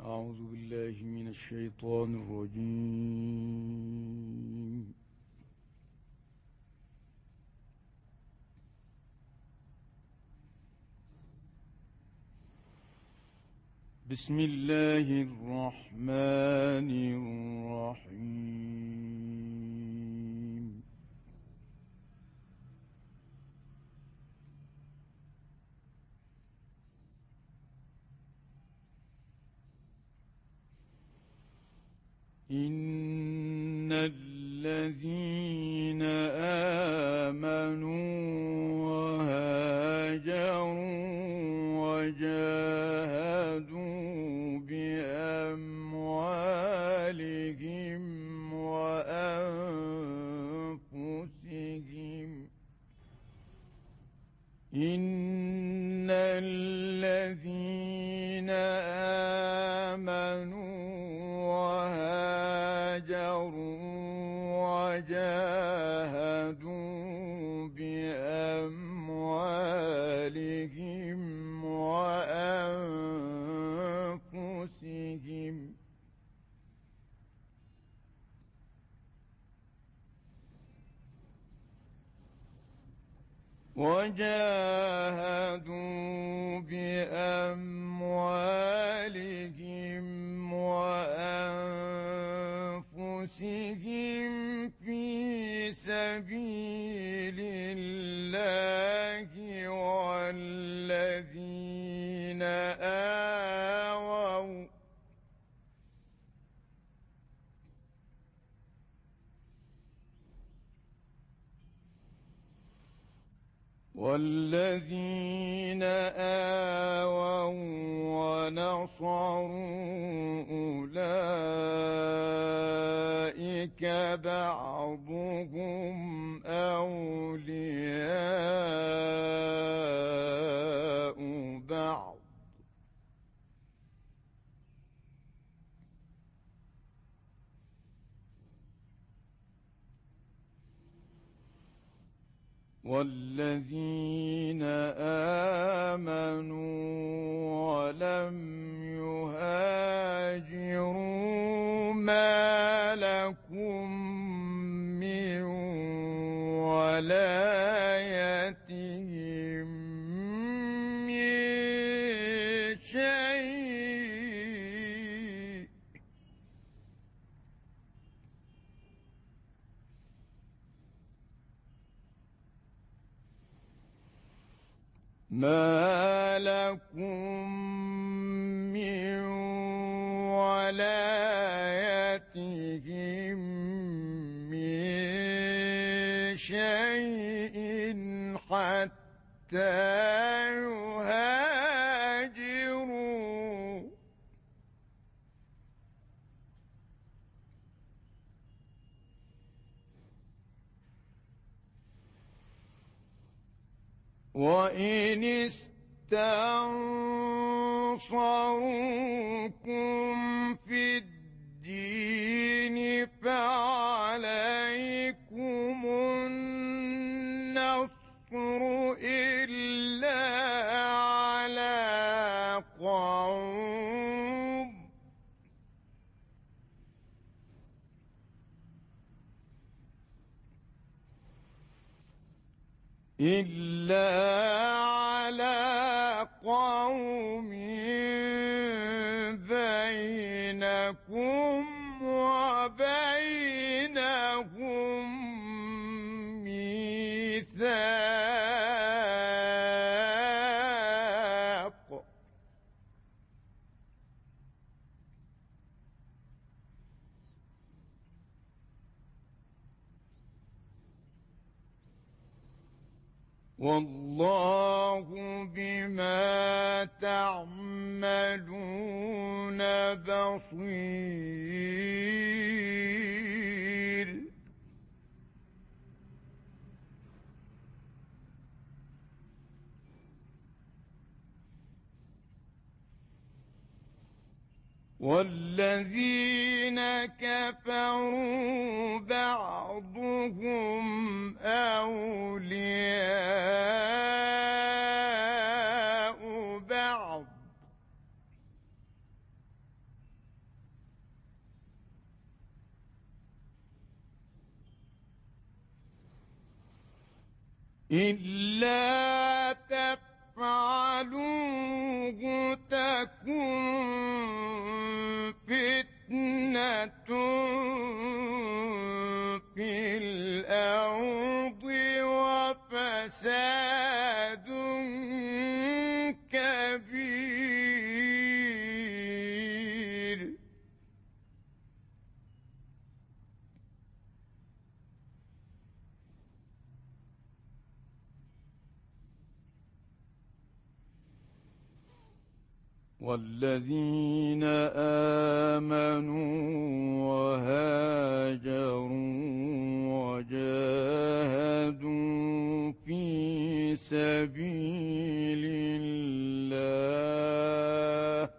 أعوذ بالله من الشيطان الرجيم. بسم الله الرحمن الرحيم. إن الذين آمنوا وهاجروا وجاهدوا بأموالهم وأنفسهم إن الذين آمنوا وهاجروا وجاهدوا بأموالهم وأنفسهم في سبيل الله والذين آووا ونصروا أولئك بعضهم أولياء بعض والذين آمنوا ولم يهاجروا ما لكم من ولايتهم من شيء ما لكم من ولايتهم من شيء حتى يهاجروا وإن استنصروكم في الدين فعليكم النصر إلا على قوم بينكم وبينهم ميثاق والله بما تعملون بصير والذين كفروا بعضهم أولياء بعض إلا تفعلوه تكن فتنة في الأرض وفساد كبير. والذين آمنوا وهاجروا وجاهدوا في سبيل الله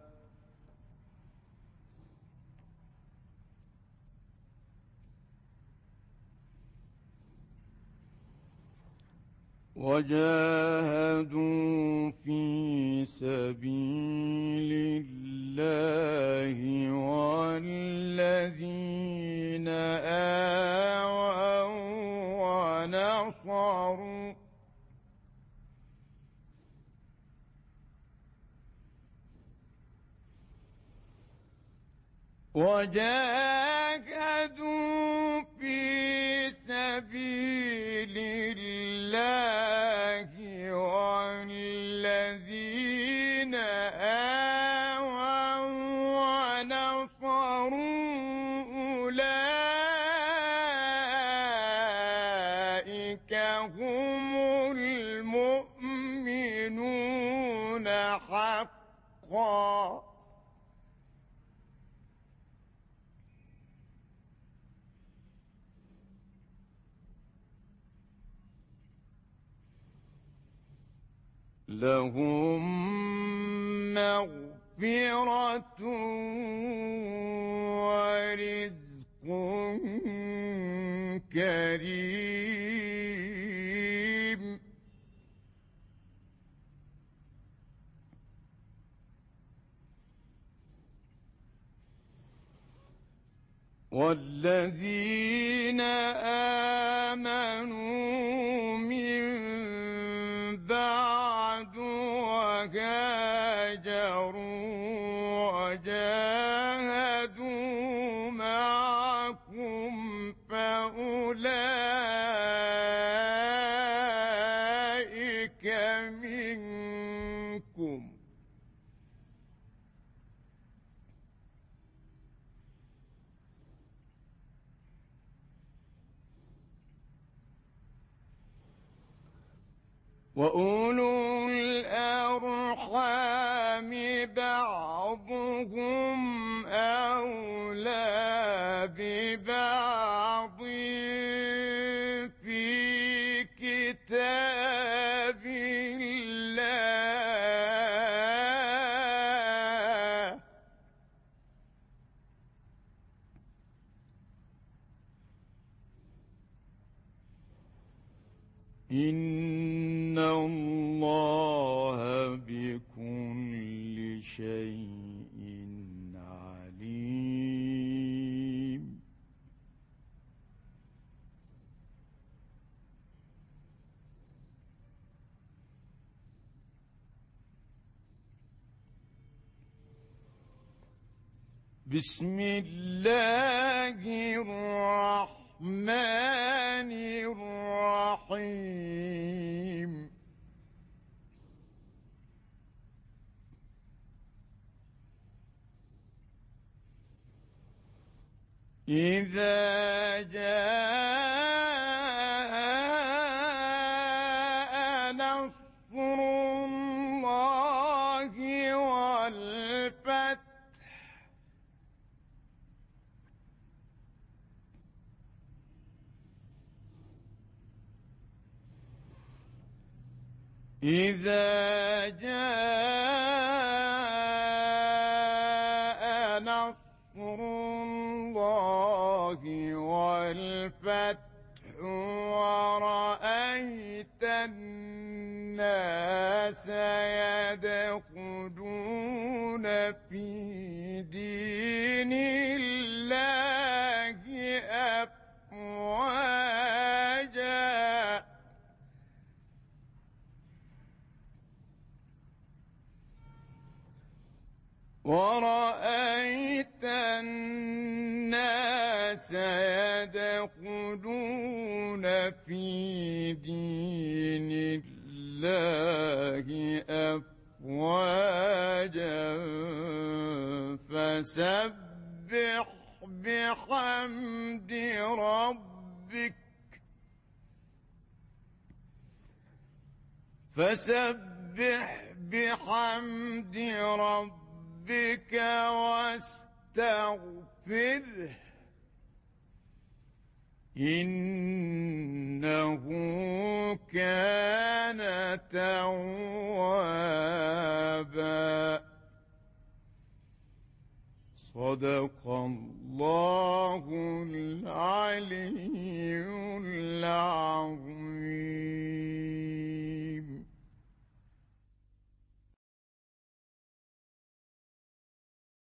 والذين آووا وجاهدوا في سبيل الله والذين آووا ونصروا أولئك هم المؤمنون حقا. لهم مغفرة ورزق كريم. والذين آمنوا من بعد وهاجروا وجاهدوا معكم فأولئك منكم. وأولو الأرحام بعضهم أولى ببعض في كتاب الله إن الله بكل شيء عليم. بسم الله الرحمن الرحيم. إذا جاء نصر الله والفتح إذا جاء نصر الله والفتح ورأيت الناس يدخلون في دين الله أفواجا ورأيت الناس يدخلون في دين الله أفواجا فسبح بحمد ربك واستغفره إنه كان توابا. صدق الله